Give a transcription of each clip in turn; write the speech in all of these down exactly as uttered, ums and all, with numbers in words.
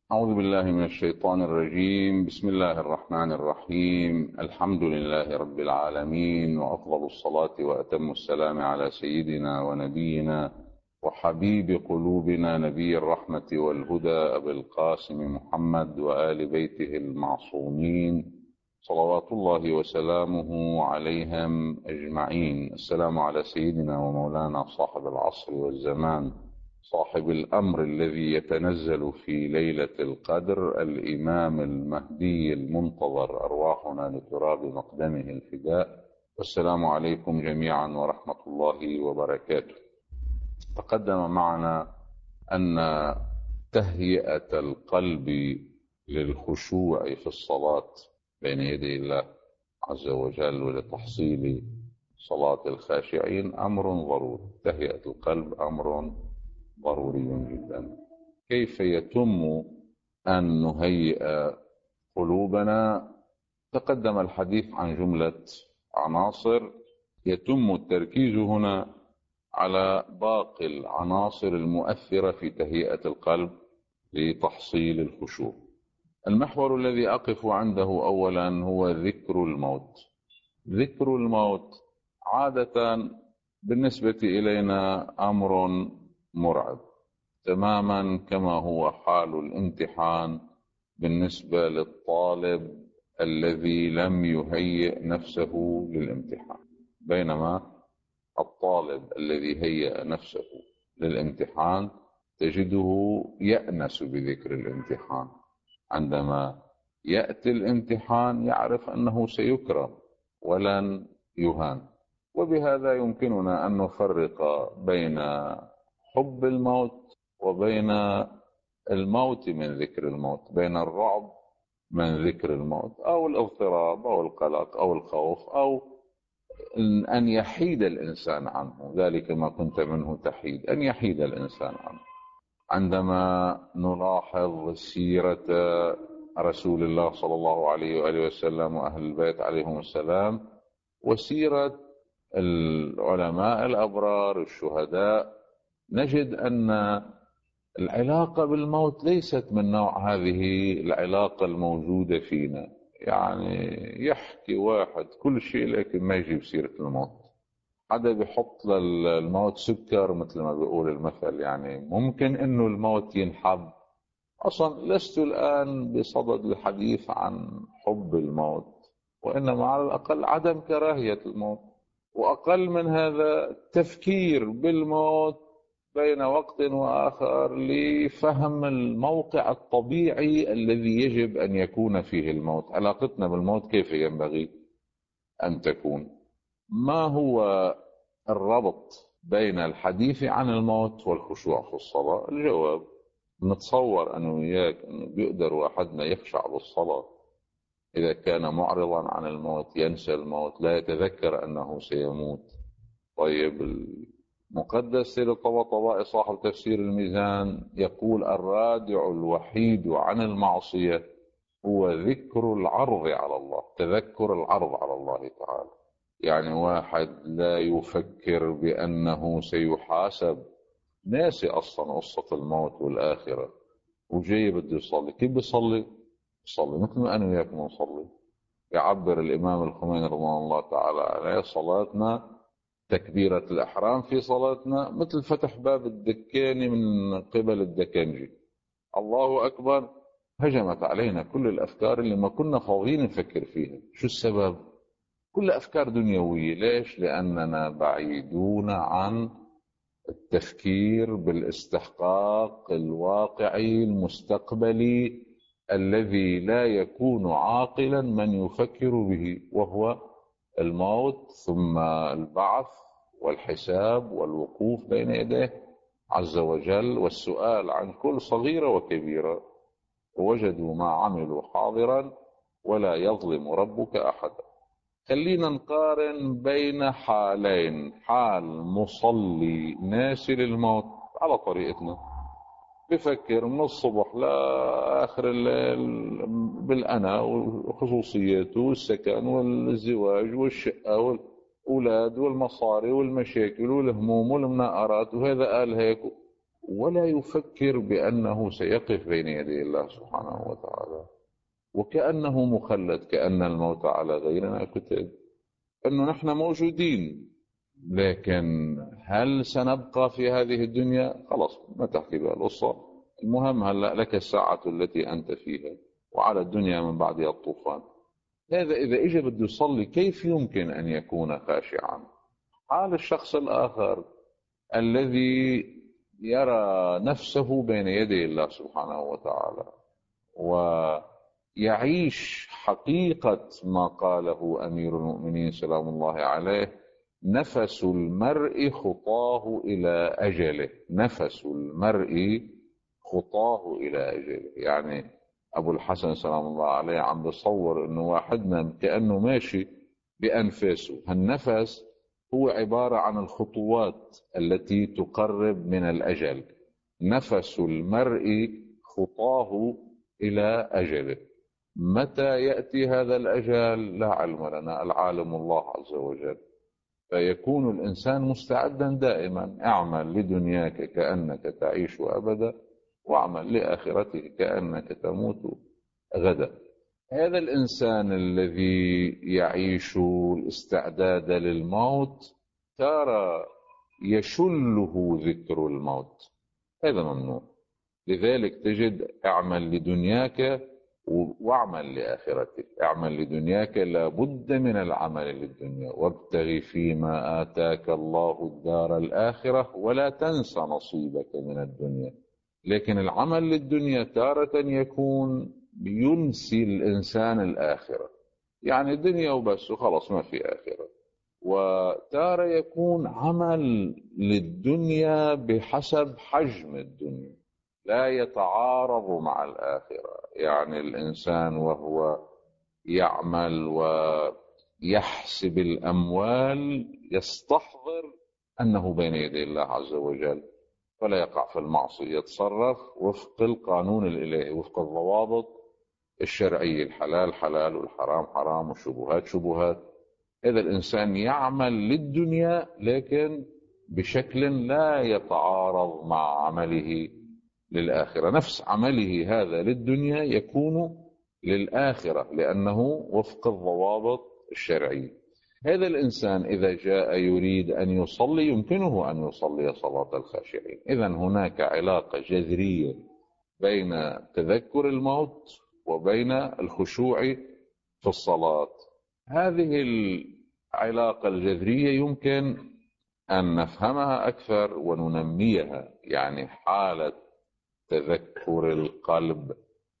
أعوذ بالله من الشيطان الرجيم. بسم الله الرحمن الرحيم. الحمد لله رب العالمين، وأفضل الصلاة وأتم السلام على سيدنا ونبينا وحبيب قلوبنا نبي الرحمة والهدى أبي القاسم محمد وآل بيته المعصومين صلوات الله وسلامه عليهم أجمعين. السلام على سيدنا ومولانا صاحب العصر والزمان، صاحب الأمر الذي يتنزل في ليلة القدر، الإمام المهدي المنتظر، أرواحنا لتراب مقدمه الفداء. والسلام عليكم جميعا ورحمة الله وبركاته. تقدم معنا أن تهيئة القلب للخشوع في الصلاة بين يدي الله عز وجل ولتحصيل صلاة الخاشعين أمر ضروري. تهيئة القلب أمر ضروري جدا. كيف يتم أن نهيئ قلوبنا؟ تقدم الحديث عن جملة عناصر، يتم التركيز هنا على باقي العناصر المؤثرة في تهيئة القلب لتحصيل الخشوع. المحور الذي أقف عنده أولا هو ذكر الموت. ذكر الموت عادة بالنسبة إلينا أمر مرعب، تماما كما هو حال الامتحان بالنسبة للطالب الذي لم يهيئ نفسه للامتحان. بينما الطالب الذي هيأ نفسه للامتحان تجده يأنس بذكر الامتحان. عندما يأتي الامتحان يعرف أنه سيكرم ولن يهان. وبهذا يمكننا أن نفرق بين حب الموت وبين الموت من ذكر الموت، بين الرعب من ذكر الموت أو الاضطراب أو القلق أو الخوف، أو أن يحيد الإنسان عنه، ذلك ما كنت منه تحيد، أن يحيد الإنسان عنه. عندما نلاحظ سيرة رسول الله صلى الله عليه وآله وسلم وأهل البيت عليهم السلام، وسيرة العلماء الأبرار الشهداء، نجد أن العلاقة بالموت ليست من نوع هذه العلاقة الموجودة فينا. يعني يحكي واحد كل شيء لكن ما يجيب سيرة الموت. حدا بيحط للموت سكر مثل ما بيقول المثل، يعني ممكن انه الموت ينحب. اصلا لست الان بصدد الحديث عن حب الموت، وانما على الاقل عدم كراهية الموت، واقل من هذا تفكير بالموت بين وقت واخر لفهم الموقع الطبيعي الذي يجب ان يكون فيه الموت. علاقتنا بالموت كيف ينبغي ان تكون؟ ما هو الربط بين الحديث عن الموت والخشوع في الصلاة؟ الجواب: نتصور أنه وياك أنه بيقدر واحدنا يخشع بالصلاة إذا كان معرضا عن الموت، ينسى الموت، لا يتذكر أنه سيموت. طيب، المقدس سيد الطباطبائي صاحب تفسير الميزان يقول: الرادع الوحيد عن المعصية هو ذكر العرض على الله، تذكر العرض على الله تعالى. يعني واحد لا يفكر بأنه سيحاسب، ناسي أصلا قصة الموت والآخرة، وجاي بده يصلي. كيف بيصلي؟ بيصلي مثل ما أنا وياك نصلي. يعبر الإمام الخميني رضوان الله تعالى عليه: صلاتنا تكبيرة الإحرام في صلاتنا مثل فتح باب الدكاني من قبل الدكانجي. الله أكبر، هجمت علينا كل الأفكار اللي ما كنا فاضيين نفكر فيها. شو السبب؟ كل أفكار دنيوية. ليش؟ لأننا بعيدون عن التفكير بالاستحقاق الواقعي المستقبلي الذي لا يكون عاقلا من يفكر به، وهو الموت، ثم البعث والحساب والوقوف بين يديه عز وجل، والسؤال عن كل صغيرة وكبيرة. ووجدوا ما عملوا حاضرا ولا يظلم ربك أحدا. خلينا نقارن بين حالين: حال مصلي ناسي للموت على طريقتنا، بفكر من الصبح لآخر الليل بالأنا وخصوصياته والسكن والزواج والشقة والأولاد والمصاري والمشاكل والهموم والمناقرات، وهذا قال هيك ولا يفكر بأنه سيقف بين يدي الله سبحانه وتعالى، وكأنه مخلد، كأن الموت على غيرنا كتب، أنه نحن موجودين، لكن هل سنبقى في هذه الدنيا؟ خلاص ما تحكي بها القصة، المهم هلأ لك الساعة التي أنت فيها، وعلى الدنيا من بعدها الطوفان. هذا إذا إجا بده يصلي كيف يمكن أن يكون خاشعا؟ حال الشخص الآخر الذي يرى نفسه بين يدي الله سبحانه وتعالى ويعيش حقيقة ما قاله أمير المؤمنين سلام الله عليه: نفس المرء خطاه إلى أجله. نفس المرء خطاه إلى أجله، يعني أبو الحسن سلام الله عليه عم بصور أنه واحدنا كأنه ماشي بأنفاسه. هالنفس هو عبارة عن الخطوات التي تقرب من الأجل. نفس المرء خطاه إلى أجله. متى يأتي هذا الأجل لا علم لنا، العالم الله عز وجل. فيكون الإنسان مستعدا دائما: اعمل لدنياك كأنك تعيش أبدا، واعمل لآخرتك كأنك تموت غدا. هذا الإنسان الذي يعيش الاستعداد للموت ترى يشله ذكر الموت، هذا ممنوع. لذلك تجد: اعمل لدنياك واعمل لآخرتك. اعمل لدنياك لابد من العمل للدنيا، وابتغ فيما آتاك الله الدار الآخرة ولا تنس نصيبك من الدنيا. لكن العمل للدنيا تارة يكون ينسي الإنسان الآخرة، يعني الدنيا وبس وخلص ما في آخرة. وتارة يكون عمل للدنيا بحسب حجم الدنيا، لا يتعارض مع الآخرة. يعني الإنسان وهو يعمل ويحسب الأموال يستحضر أنه بين يدي الله عز وجل، فلا يقع في المعصية، يتصرف وفق القانون الإلهي، وفق الضوابط الشرعية: الحلال حلال والحرام حرام والشبهات شبهات. هذا الإنسان يعمل للدنيا لكن بشكل لا يتعارض مع عمله للآخرة. نفس عمله هذا للدنيا يكون للآخرة لأنه وفق الضوابط الشرعية. هذا الإنسان إذا جاء يريد أن يصلي يمكنه أن يصلي صلاة الخاشعين. إذن هناك علاقة جذرية بين تذكر الموت وبين الخشوع في الصلاة. هذه العلاقة الجذرية يمكن أن نفهمها أكثر وننميها، يعني حالة تذكر القلب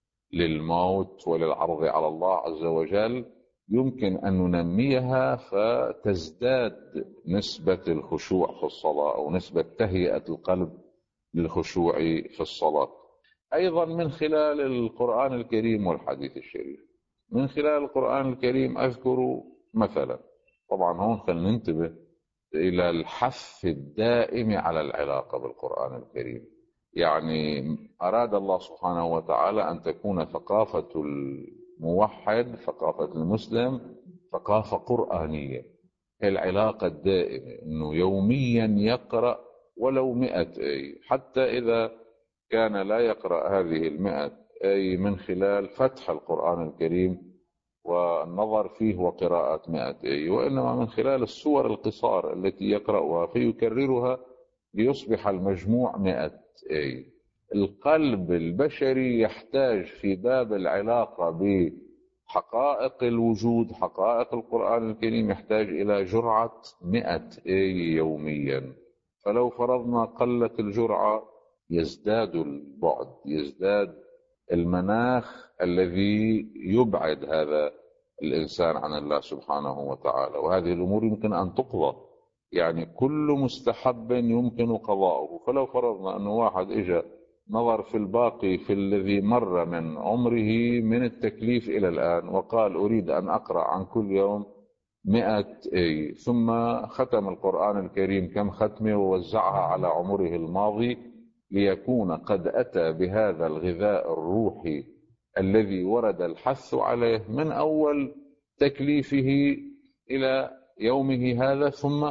للموت وللعرض على الله عز وجل يمكن أن ننميها فتزداد نسبة الخشوع في الصلاة أو نسبة تهيئة القلب للخشوع في الصلاة. أيضا من خلال القرآن الكريم والحديث الشريف. من خلال القرآن الكريم أذكر مثلا، طبعا هون خلينا ننتبه إلى الحث الدائم على العلاقة بالقرآن الكريم. يعني أراد الله سبحانه وتعالى أن تكون ثقافة الموحد، ثقافة المسلم، ثقافة قرآنية. العلاقة الدائمة أنه يوميا يقرأ ولو مئة آية، حتى إذا كان لا يقرأ هذه المئة آية من خلال فتح القرآن الكريم والنظر فيه وقراءة مئة آية، وإنما من خلال السور القصار التي يقرأها فيكررها ليصبح المجموع مئة آية. القلب البشري يحتاج في باب العلاقة بحقائق الوجود، حقائق القرآن الكريم، يحتاج إلى جرعة مئة آية يوميا. فلو فرضنا قلت الجرعة يزداد البعد، يزداد المناخ الذي يبعد هذا الإنسان عن الله سبحانه وتعالى. وهذه الأمور يمكن أن تقضى، يعني كل مستحب يمكن قضاؤه. فلو فرضنا أنه واحد إجا نظر في الباقي في الذي مر من عمره من التكليف إلى الآن وقال أريد أن أقرأ عن كل يوم مئة آية، ثم ختم القرآن الكريم كم ختمة ووزعها على عمره الماضي ليكون قد أتى بهذا الغذاء الروحي الذي ورد الحث عليه من أول تكليفه إلى يومه هذا، ثم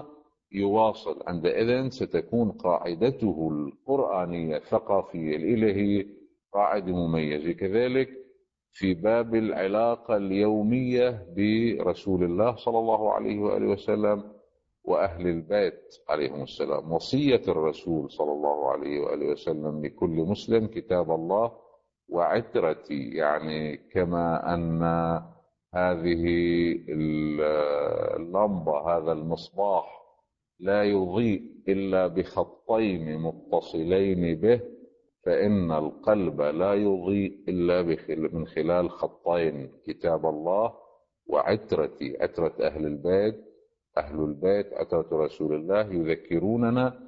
يواصل، عندئذ ستكون قاعدته القرآنية الثقافية الإلهية قاعدة مميزة. كذلك في باب العلاقة اليومية برسول الله صلى الله عليه وآله وسلم وأهل البيت عليهم السلام، وصية الرسول صلى الله عليه وآله وسلم لكل مسلم كتاب الله وعترتي، يعني كما أن هذه اللمبة، هذا المصباح لا يضيء إلا بخطين متصلين به، فإن القلب لا يضيء إلا من خلال خطين، كتاب الله وعترتي، عترة أهل البيت، أهل البيت عترة رسول الله، يذكروننا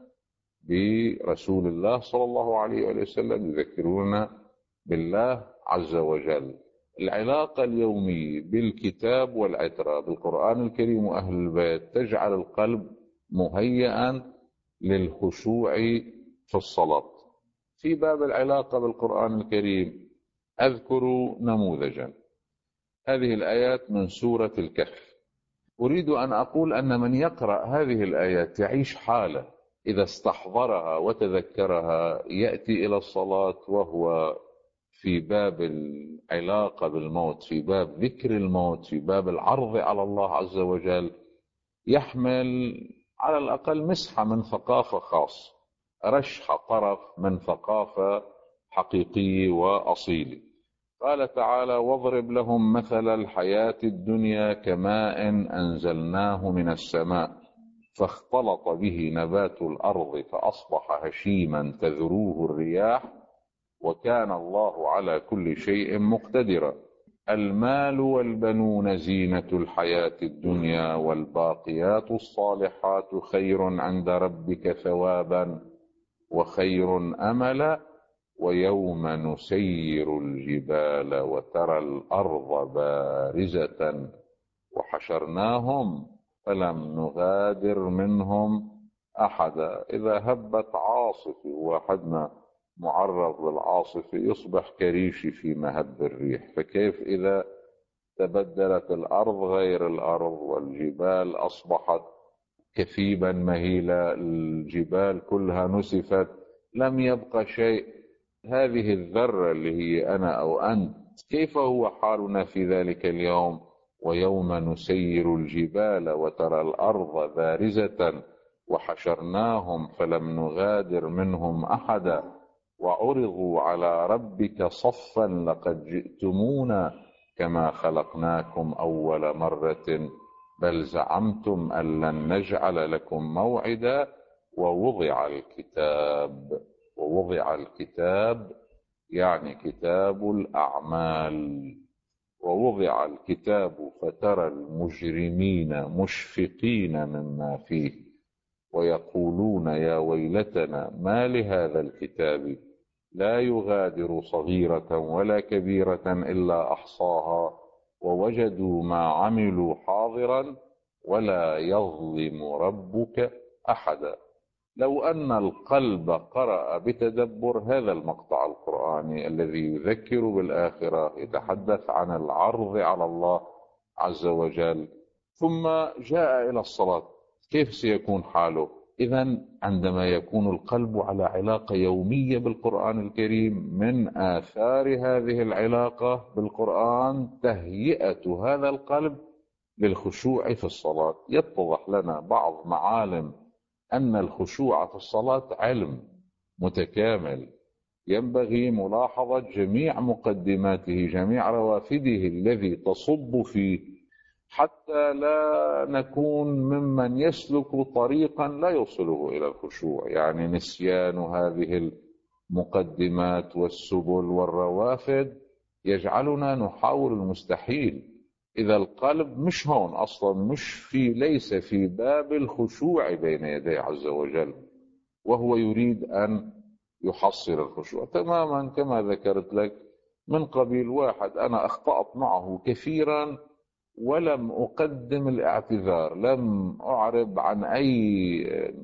برسول الله صلى الله عليه وسلم، يذكروننا بالله عز وجل. العلاقة اليومية بالكتاب والعترة بالقرآن الكريم وأهل البيت تجعل القلب مهيئا للخشوع في الصلاة. في باب العلاقة بالقرآن الكريم أذكر نموذجا، هذه الآيات من سورة الكهف. أريد أن أقول أن من يقرأ هذه الآيات يعيش حالة إذا استحضرها وتذكرها يأتي إلى الصلاة وهو في باب العلاقة بالموت، في باب ذكر الموت، في باب العرض على الله عز وجل، يحمل على الأقل مسحة من ثقافة خاصة، رشح طرف من ثقافة حقيقية وأصيلة. قال تعالى: واضرب لهم مثل الحياة الدنيا كماء أنزلناه من السماء فاختلط به نبات الأرض فأصبح هشيما تذروه الرياح وكان الله على كل شيء مقتدرا. المال والبنون زينة الحياة الدنيا والباقيات الصالحات خير عند ربك ثوابا وخير أملا ويوم نسير الجبال وترى الأرض بارزة وحشرناهم فلم نغادر منهم أحدا. إذا هبت عاصفة، واحدنا معرض للعاصفة يصبح كريشي في مهب الريح، فكيف إذا تبدلت الأرض غير الأرض والجبال أصبحت كثيبا مهيلا، الجبال كلها نسفت، لم يبقى شيء. هذه الذرة اللي هي أنا أو أنت، كيف هو حالنا في ذلك اليوم؟ ويوم نسير الجبال وترى الأرض بارزة وحشرناهم فلم نغادر منهم أحدا وعرضوا على ربك صفا لقد جئتمونا كما خلقناكم أول مرة بل زعمتم أن لن نجعل لكم موعدا ووضع الكتاب. ووضع الكتاب يعني كتاب الأعمال. ووضع الكتاب فترى المجرمين مشفقين مما فيه ويقولون يا ويلتنا ما لهذا الكتاب لا يغادر صغيرة ولا كبيرة إلا أحصاها ووجدوا ما عملوا حاضرا ولا يظلم ربك أحدا. لو أن القلب قرأ بتدبر هذا المقطع القرآني الذي يذكر بالآخرة، يتحدث عن العرض على الله عز وجل، ثم جاء إلى الصلاة، كيف سيكون حاله؟ إذن عندما يكون القلب على علاقة يومية بالقرآن الكريم، من آثار هذه العلاقة بالقرآن تهيئة هذا القلب للخشوع في الصلاة. يتضح لنا بعض معالم أن الخشوع في الصلاة علم متكامل، ينبغي ملاحظة جميع مقدماته، جميع روافده الذي تصب فيه، حتى لا نكون ممن يسلك طريقا لا يوصله إلى الخشوع، يعني نسيان هذه المقدمات والسبل والروافد يجعلنا نحاول المستحيل. إذا القلب مش هون أصلا، مش في ليس في باب الخشوع بين يدي عز وجل، وهو يريد أن يحصل الخشوع تماما كما ذكرت لك من قبيل واحد أنا أخطأت معه كثيرا ولم أقدم الاعتذار، لم أعرب عن أي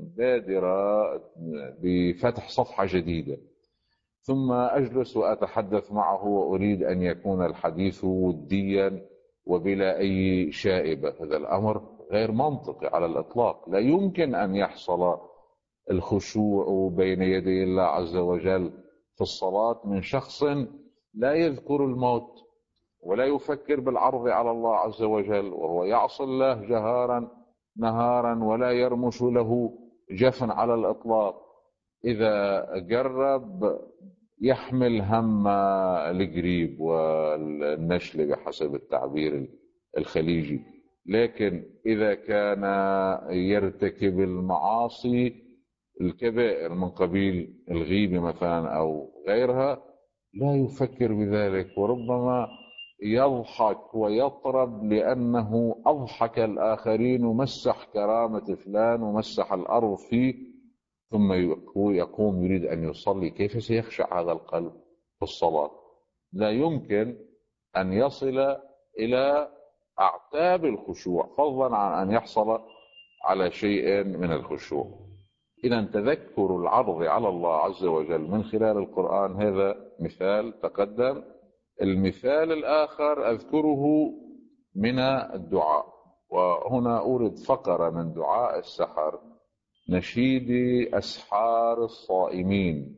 بادرة بفتح صفحة جديدة، ثم أجلس وأتحدث معه وأريد أن يكون الحديث وديا وبلا أي شائبة. هذا الأمر غير منطقي على الإطلاق. لا يمكن أن يحصل الخشوع بين يدي الله عز وجل في الصلاة من شخص لا يذكر الموت ولا يفكر بالعرض على الله عز وجل، وهو يعصي الله جهارا نهارا ولا يرمش له جفن على الإطلاق. إذا قرب يحمل هم القريب والنشل بحسب التعبير الخليجي، لكن إذا كان يرتكب المعاصي الكبائر من قبيل الغيبة مثلا أو غيرها لا يفكر بذلك، وربما يضحك ويطرب لأنه أضحك الآخرين ومسح كرامة فلان ومسح الأرض فيه، ثم يقوم يريد أن يصلي. كيف سيخشع هذا القلب في الصلاة؟ لا يمكن أن يصل إلى أعتاب الخشوع، فضلا عن أن يحصل على شيء من الخشوع. إذا تذكر العرض على الله عز وجل من خلال القرآن هذا مثال تقدم. المثال الآخر أذكره من الدعاء، وهنا أورد فقرة من دعاء السحر: نشيد أسحار الصائمين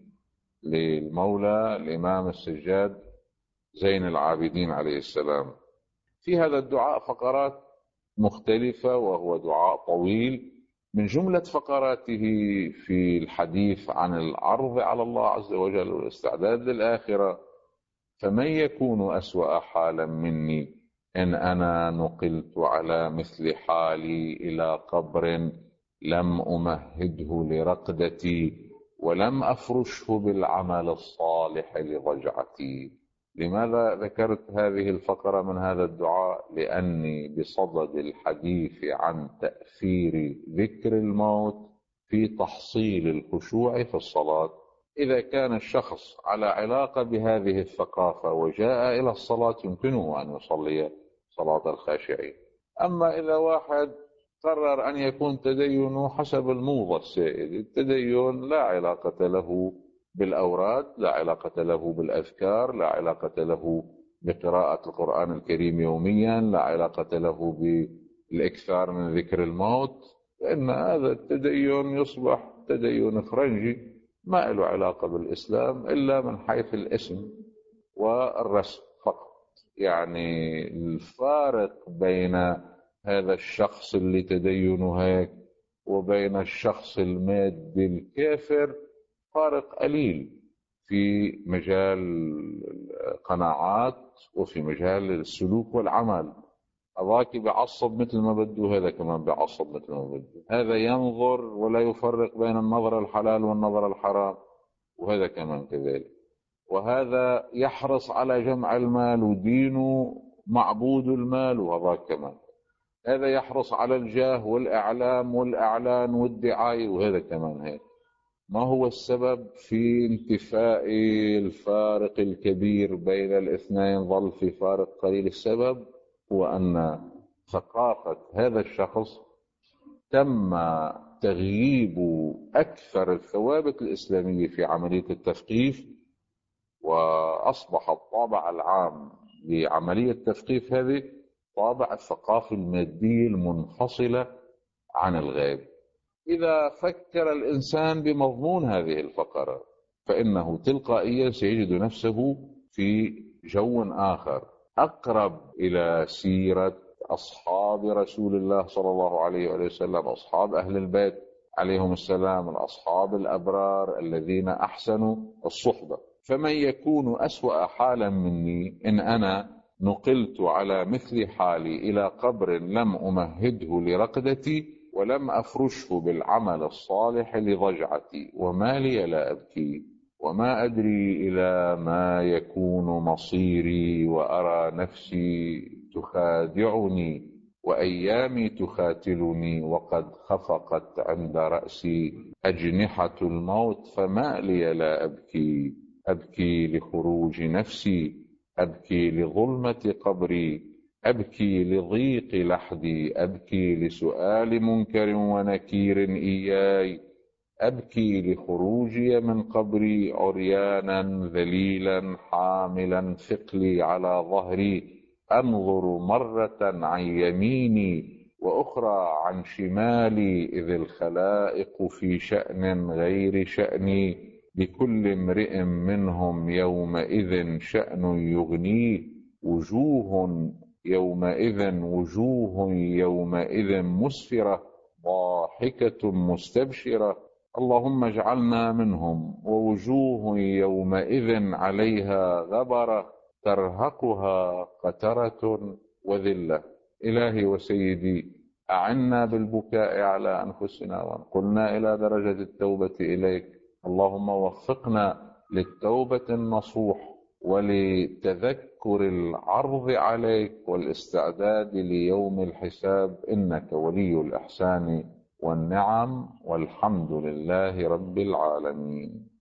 للمولى الإمام السجاد زين العابدين عليه السلام. في هذا الدعاء فقرات مختلفة، وهو دعاء طويل. من جملة فقراته في الحديث عن العرض على الله عز وجل والاستعداد للآخرة: فمن يكون أسوأ حالا مني إن أنا نقلت على مثل حالي إلى قبر لم أمهده لرقدتي ولم أفرشه بالعمل الصالح لضجعتي. لماذا ذكرت هذه الفقرة من هذا الدعاء؟ لأني بصدد الحديث عن تأثير ذكر الموت في تحصيل الخشوع في الصلاة. إذا كان الشخص على علاقة بهذه الثقافة وجاء إلى الصلاة يمكنه أن يصلي صلاة الخاشعين. أما إذا واحد قرر أن يكون تدينه حسب الموضة السائد، التدين لا علاقة له بالأوراد، لا علاقة له بالأذكار، لا علاقة له بقراءة القرآن الكريم يوميا، لا علاقة له بالإكثار من ذكر الموت، فإن هذا التدين يصبح تدين فرنجي ما له علاقة بالإسلام إلا من حيث الاسم والرسم فقط. يعني الفارق بين هذا الشخص اللي تدينه هيك وبين الشخص المادي الكافر فارق قليل في مجال القناعات وفي مجال السلوك والعمل. هذاك بيعصب مثل ما بده، هذا كمان بيعصب مثل ما بده. هذا ينظر ولا يفرق بين النظر الحلال والنظر الحرام، وهذا كمان كذلك. وهذا يحرص على جمع المال ودينه معبود المال، وهذاك كمان. هذا يحرص على الجاه والإعلام والإعلان والدعاية، وهذا كمان هيك. ما هو السبب في انتفاء الفارق الكبير بين الاثنين؟ ظل في فارق قليل. السبب هو أن ثقافة هذا الشخص تم تغييب أكثر الثوابت الإسلامية في عملية التثقيف، وأصبح الطابع العام لعملية التثقيف هذه طابع الثقافة المادية المنفصلة عن الغيب. إذا فكر الإنسان بمضمون هذه الفقرة فإنه تلقائيا سيجد نفسه في جو آخر أقرب إلى سيرة أصحاب رسول الله صلى الله عليه وسلم، أصحاب أهل البيت عليهم السلام، الأصحاب الأبرار الذين أحسنوا الصحبة. فمن يكون أسوأ حالا مني إن أنا نقلت على مثل حالي إلى قبر لم أمهده لرقدتي ولم أفرشه بالعمل الصالح لضجعتي، وما لي لا أبكي وما أدري إلى ما يكون مصيري، وأرى نفسي تخادعني وأيامي تخاتلني، وقد خفقت عند رأسي أجنحة الموت، فما لي لا أبكي. أبكي لخروج نفسي، أبكي لظلمة قبري، أبكي لضيق لحدي، أبكي لسؤال منكر ونكير إياي، أبكي لخروجي من قبري عريانا ذليلا حاملا ثقلي على ظهري، أنظر مرة عن يميني وأخرى عن شمالي، إذ الخلائق في شأن غير شأني، لكل امرئ منهم يومئذ شأن يغنيه، وجوه يومئذ وجوه يومئذ مسفرة ضاحكة مستبشرة. اللهم اجعلنا منهم. ووجوه يومئذ عليها غبرة ترهقها قترة وذلة. إلهي وسيدي، أعنا بالبكاء على أنفسنا وانقلنا إلى درجة التوبة إليك. اللهم وفقنا للتوبة النصوح ولتذكر العرض عليك والاستعداد ليوم الحساب، إنك ولي الإحسان والنعم، والحمد لله رب العالمين.